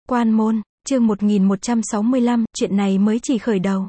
Quan môn, chương 1165, chuyện này mới chỉ khởi đầu.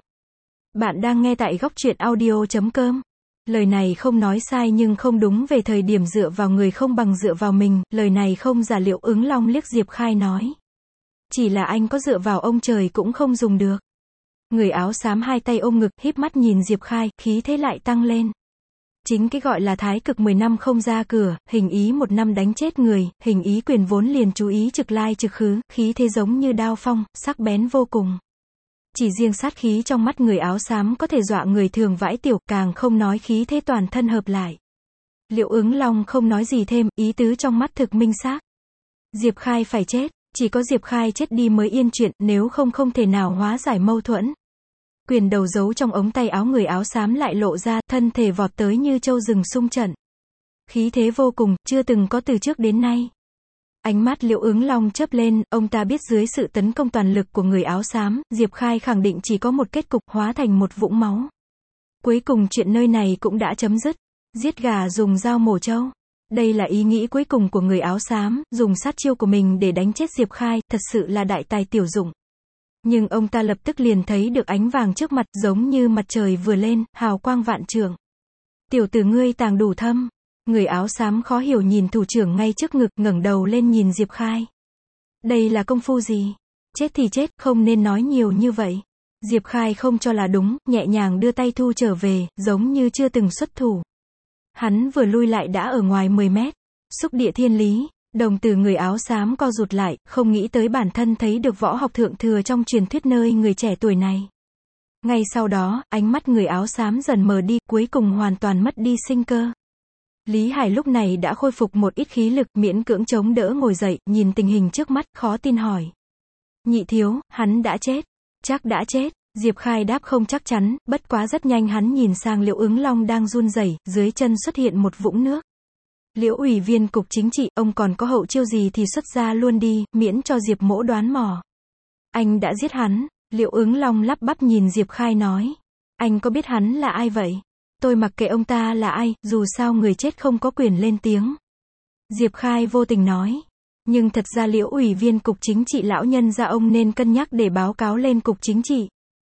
Bạn đang nghe tại góc truyện audio.com. Lời này không nói sai nhưng không đúng về thời điểm dựa vào người không bằng dựa vào mình, lời này không giả. Liệu Ứng Long liếc Diệp Khai nói. Chỉ là anh có dựa vào ông trời cũng không dùng được. Người áo xám hai tay ôm ngực, híp mắt nhìn Diệp Khai, khí thế lại tăng lên. Chính cái gọi là thái cực 10 năm không ra cửa, hình ý 1 năm đánh chết người, hình ý quyền vốn liền chú ý trực lai trực khứ, khí thế giống như đao phong, sắc bén vô cùng. Chỉ riêng sát khí trong mắt người áo xám có thể dọa người thường vãi tiểu, càng không nói khí thế toàn thân hợp lại. Liệu Ứng Long không nói gì thêm, ý tứ trong mắt thực minh xác. Diệp Khai phải chết, chỉ có Diệp Khai chết đi mới yên chuyện, nếu không không thể nào hóa giải mâu thuẫn. Quyền đầu giấu trong ống tay áo người áo xám lại lộ ra, thân thể vọt tới như trâu rừng xung trận. Khí thế vô cùng, chưa từng có từ trước đến nay. Ánh mắt Liệu Ứng Long chớp lên, ông ta biết dưới sự tấn công toàn lực của người áo xám, Diệp Khai khẳng định chỉ có một kết cục, hóa thành một vũng máu. Cuối cùng chuyện nơi này cũng đã chấm dứt. Giết gà dùng dao mổ trâu. Đây là ý nghĩ cuối cùng của người áo xám, dùng sát chiêu của mình để đánh chết Diệp Khai, thật sự là đại tài tiểu dụng. Nhưng ông ta lập tức liền thấy được ánh vàng trước mặt, giống như mặt trời vừa lên, hào quang vạn trượng. Tiểu tử ngươi tàng đủ thâm. Người áo xám khó hiểu nhìn thủ trưởng ngay trước ngực, ngẩng đầu lên nhìn Diệp Khai. Đây là công phu gì? Chết thì chết, không nên nói nhiều như vậy. Diệp Khai không cho là đúng, nhẹ nhàng đưa tay thu trở về, giống như chưa từng xuất thủ. Hắn vừa lui lại đã ở ngoài 10 mét. Xúc địa thiên lý. Đồng tử người áo xám co rụt lại, không nghĩ tới bản thân thấy được võ học thượng thừa trong truyền thuyết nơi người trẻ tuổi này. Ngay sau đó, ánh mắt người áo xám dần mờ đi, cuối cùng hoàn toàn mất đi sinh cơ. Lý Hải lúc này đã khôi phục một ít khí lực, miễn cưỡng chống đỡ ngồi dậy, nhìn tình hình trước mắt, khó tin hỏi. Nhị thiếu, hắn đã chết. Chắc đã chết. Diệp Khai đáp không chắc chắn, bất quá rất nhanh hắn nhìn sang Liệu Ứng Long đang run rẩy, dưới chân xuất hiện một vũng nước. Liễu ủy viên cục chính trị, ông còn có hậu chiêu gì thì xuất ra luôn đi, miễn cho Diệp mỗ đoán mò. Anh đã giết hắn. Liệu Ứng Long lắp bắp nhìn Diệp Khai nói. Anh có biết hắn là ai vậy? Tôi mặc kệ ông ta là ai, dù sao người chết không có quyền lên tiếng. Diệp Khai vô tình nói. Nhưng thật ra Liễu ủy viên cục chính trị lão nhân gia ông nên cân nhắc để báo cáo lên cục chính trị.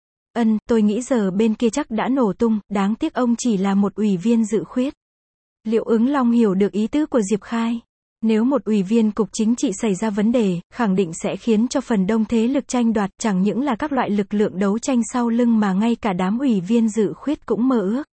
Tôi nghĩ giờ bên kia chắc đã nổ tung, đáng tiếc ông chỉ là một ủy viên dự khuyết. Liệu Ứng Long hiểu được ý tứ của Diệp Khai. Nếu một ủy viên cục chính trị xảy ra vấn đề, khẳng định sẽ khiến cho phần đông thế lực tranh đoạt, chẳng những là các loại lực lượng đấu tranh sau lưng mà ngay cả đám ủy viên dự khuyết cũng mơ ước.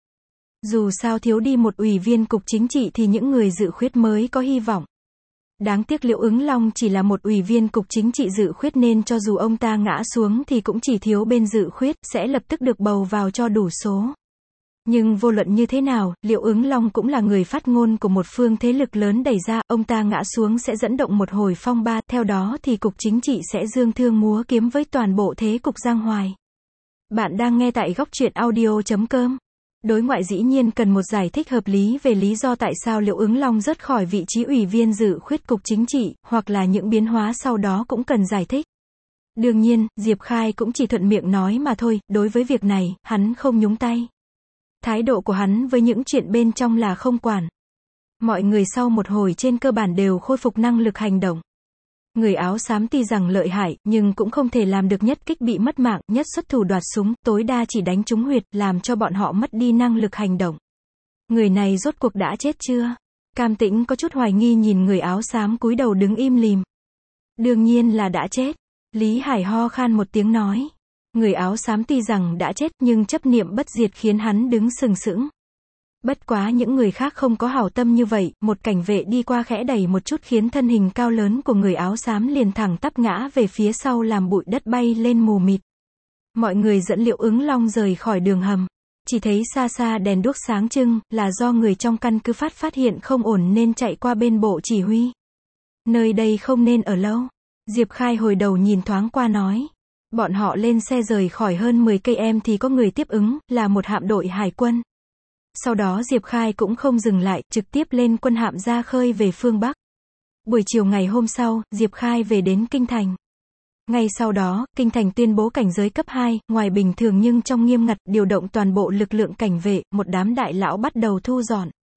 Dù sao thiếu đi một ủy viên cục chính trị thì những người dự khuyết mới có hy vọng. Đáng tiếc Liệu Ứng Long chỉ là một ủy viên cục chính trị dự khuyết nên cho dù ông ta ngã xuống thì cũng chỉ thiếu bên dự khuyết, sẽ lập tức được bầu vào cho đủ số. Nhưng vô luận như thế nào, Liệu Ứng Long cũng là người phát ngôn của một phương thế lực lớn đẩy ra, ông ta ngã xuống sẽ dẫn động một hồi phong ba, theo đó thì cục chính trị sẽ dương thương múa kiếm với toàn bộ thế cục giang hoài. Bạn đang nghe tại góc truyện audio.com. Đối ngoại dĩ nhiên cần một giải thích hợp lý về lý do tại sao Liệu Ứng Long rớt khỏi vị trí ủy viên dự khuyết cục chính trị, hoặc là những biến hóa sau đó cũng cần giải thích. Đương nhiên, Diệp Khai cũng chỉ thuận miệng nói mà thôi, đối với việc này, hắn không nhúng tay. Thái độ của hắn với những chuyện bên trong là không quản. Mọi người sau một hồi trên cơ bản đều khôi phục năng lực hành động. Người áo xám tuy rằng lợi hại, nhưng cũng không thể làm được nhất kích bị mất mạng, nhất xuất thủ đoạt súng, tối đa chỉ đánh trúng huyệt, làm cho bọn họ mất đi năng lực hành động. Người này rốt cuộc đã chết chưa? Cam Tĩnh có chút hoài nghi nhìn người áo xám cúi đầu đứng im lìm. Đương nhiên là đã chết. Lý Hải ho khan một tiếng nói. Người áo xám tuy rằng đã chết nhưng chấp niệm bất diệt khiến hắn đứng sừng sững. Bất quá những người khác không có hảo tâm như vậy, một cảnh vệ đi qua khẽ đẩy một chút khiến thân hình cao lớn của người áo xám liền thẳng tắp ngã về phía sau làm bụi đất bay lên mù mịt. Mọi người dẫn Liệu Ứng Long rời khỏi đường hầm. Chỉ thấy xa xa đèn đuốc sáng trưng, là do người trong căn cứ phát hiện không ổn nên chạy qua bên bộ chỉ huy. Nơi đây không nên ở lâu. Diệp Khai hồi đầu nhìn thoáng qua nói. Bọn họ lên xe rời khỏi hơn 10 cây thì có người tiếp ứng, là một hạm đội hải quân. Sau đó Diệp Khai cũng không dừng lại, trực tiếp lên quân hạm ra khơi về phương Bắc. Buổi chiều ngày hôm sau, Diệp Khai về đến Kinh Thành. Ngay sau đó, Kinh Thành tuyên bố cảnh giới cấp 2, ngoài bình thường nhưng trong nghiêm ngặt, điều động toàn bộ lực lượng cảnh vệ, một đám đại lão bắt đầu thu dọn.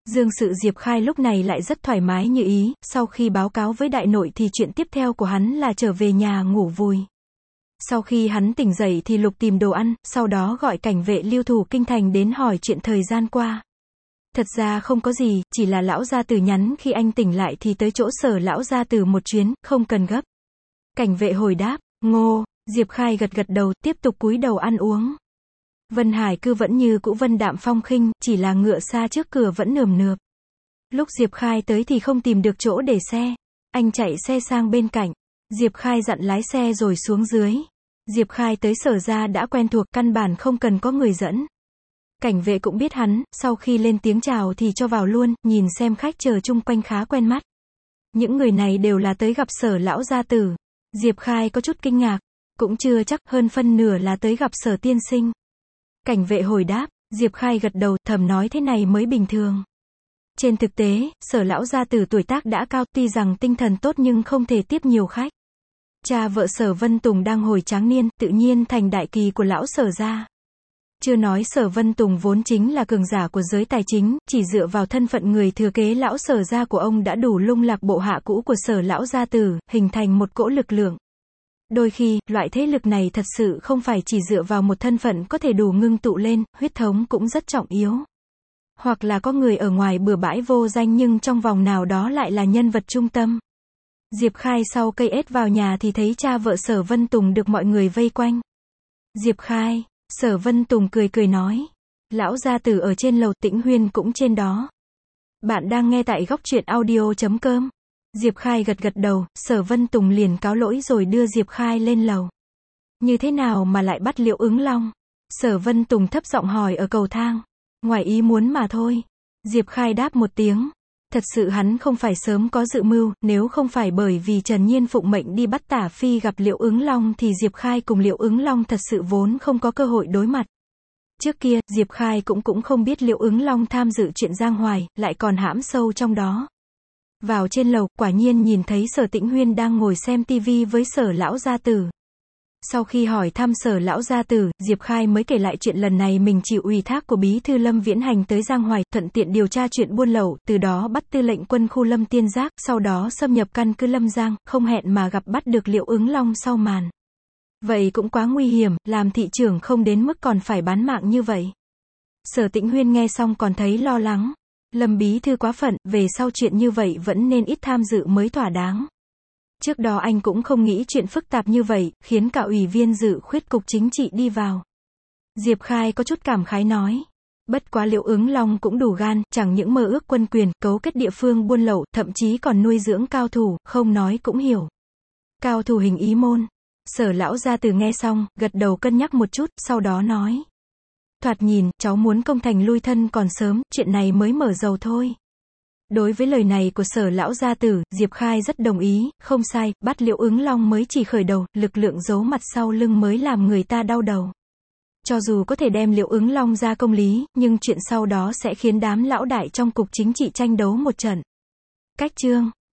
Dương sự Diệp Khai lúc này lại rất thoải mái như ý, sau khi báo cáo với đại nội thì chuyện tiếp theo của hắn là trở về nhà ngủ vùi. Sau khi hắn tỉnh dậy thì lục tìm đồ ăn, sau đó gọi cảnh vệ lưu thủ kinh thành đến hỏi chuyện thời gian qua. Thật ra không có gì, chỉ là lão gia tử nhắn khi anh tỉnh lại thì tới chỗ Sở lão gia tử một chuyến, không cần gấp. Cảnh vệ hồi đáp, ngô, Diệp Khai gật gật đầu, tiếp tục cúi đầu ăn uống. Vân Hải Cư vẫn như cũ vân đạm phong khinh, chỉ là ngựa xa trước cửa vẫn nườm nượp. Lúc Diệp Khai tới thì không tìm được chỗ để xe. Anh chạy xe sang bên cạnh. Diệp Khai dặn lái xe rồi xuống dưới. Diệp Khai tới Sở gia đã quen thuộc, căn bản không cần có người dẫn. Cảnh vệ cũng biết hắn, sau khi lên tiếng chào thì cho vào luôn, nhìn xem khách chờ chung quanh khá quen mắt. Những người này đều là tới gặp Sở lão gia tử. Diệp Khai có chút kinh ngạc, cũng chưa chắc, hơn phân nửa là tới gặp Sở tiên sinh. Cảnh vệ hồi đáp, Diệp Khai gật đầu, thầm nói thế này mới bình thường. Trên thực tế, Sở lão gia tử tuổi tác đã cao, tuy rằng tinh thần tốt nhưng không thể tiếp nhiều khách. Cha vợ Sở Vân Tùng đang hồi tráng niên, tự nhiên thành đại kỳ của lão Sở gia. Chưa nói Sở Vân Tùng vốn chính là cường giả của giới tài chính, chỉ dựa vào thân phận người thừa kế lão Sở gia của ông đã đủ lung lạc bộ hạ cũ của Sở lão gia tử, hình thành một cỗ lực lượng. Đôi khi, loại thế lực này thật sự không phải chỉ dựa vào một thân phận có thể đủ ngưng tụ lên, huyết thống cũng rất trọng yếu. Hoặc là có người ở ngoài bừa bãi vô danh nhưng trong vòng nào đó lại là nhân vật trung tâm. Diệp Khai sau cây ếch vào nhà thì thấy cha vợ Sở Vân Tùng được mọi người vây quanh. Diệp Khai, Sở Vân Tùng cười cười nói. Lão gia tử ở trên lầu, Tĩnh Huyên cũng trên đó. Bạn đang nghe tại góc truyện audio.com. Diệp Khai gật gật đầu, Sở Vân Tùng liền cáo lỗi rồi đưa Diệp Khai lên lầu. Như thế nào mà lại bắt Liễu Ứng Long? Sở Vân Tùng thấp giọng hỏi ở cầu thang. Ngoài ý muốn mà thôi. Diệp Khai đáp một tiếng. Thật sự hắn không phải sớm có dự mưu, nếu không phải bởi vì Trần Nhiên phụng mệnh đi bắt Tả Phi gặp Liễu Ứng Long thì Diệp Khai cùng Liễu Ứng Long thật sự vốn không có cơ hội đối mặt. Trước kia, Diệp Khai cũng không biết Liễu Ứng Long tham dự chuyện Giang Hoài, lại còn hãm sâu trong đó. Vào trên lầu, quả nhiên nhìn thấy Sở Tĩnh Huyên đang ngồi xem tivi với Sở lão gia tử. Sau khi hỏi thăm Sở lão gia tử, Diệp Khai mới kể lại chuyện lần này mình chịu ủy thác của Bí thư Lâm Viễn Hành tới Giang Hoài, thuận tiện điều tra chuyện buôn lậu, từ đó bắt tư lệnh quân khu Lâm Tiên Giác, sau đó xâm nhập căn cứ Lâm Giang, không hẹn mà gặp bắt được Liễu Ứng Long sau màn. Vậy cũng quá nguy hiểm, làm thị trưởng không đến mức còn phải bán mạng như vậy. Sở Tĩnh Huyên nghe xong còn thấy lo lắng. Lâm bí thư quá phận, về sau chuyện như vậy vẫn nên ít tham dự mới thỏa đáng. Trước đó anh cũng không nghĩ chuyện phức tạp như vậy, khiến cả ủy viên dự khuyết cục chính trị đi vào. Diệp Khai có chút cảm khái nói. Bất quá Liễu Ứng Long cũng đủ gan, chẳng những mơ ước quân quyền, cấu kết địa phương buôn lậu, thậm chí còn nuôi dưỡng cao thủ, không nói cũng hiểu. Cao thủ hình ý môn. Sở lão gia tử nghe xong, gật đầu cân nhắc một chút, sau đó nói. Thoạt nhìn, cháu muốn công thành lui thân còn sớm, chuyện này mới mở dầu thôi. Đối với lời này của Sở lão gia tử, Diệp Khai rất đồng ý, không sai, bắt Liễu Ứng Long mới chỉ khởi đầu, lực lượng giấu mặt sau lưng mới làm người ta đau đầu. Cho dù có thể đem Liễu Ứng Long ra công lý, nhưng chuyện sau đó sẽ khiến đám lão đại trong cục chính trị tranh đấu một trận. Cách chương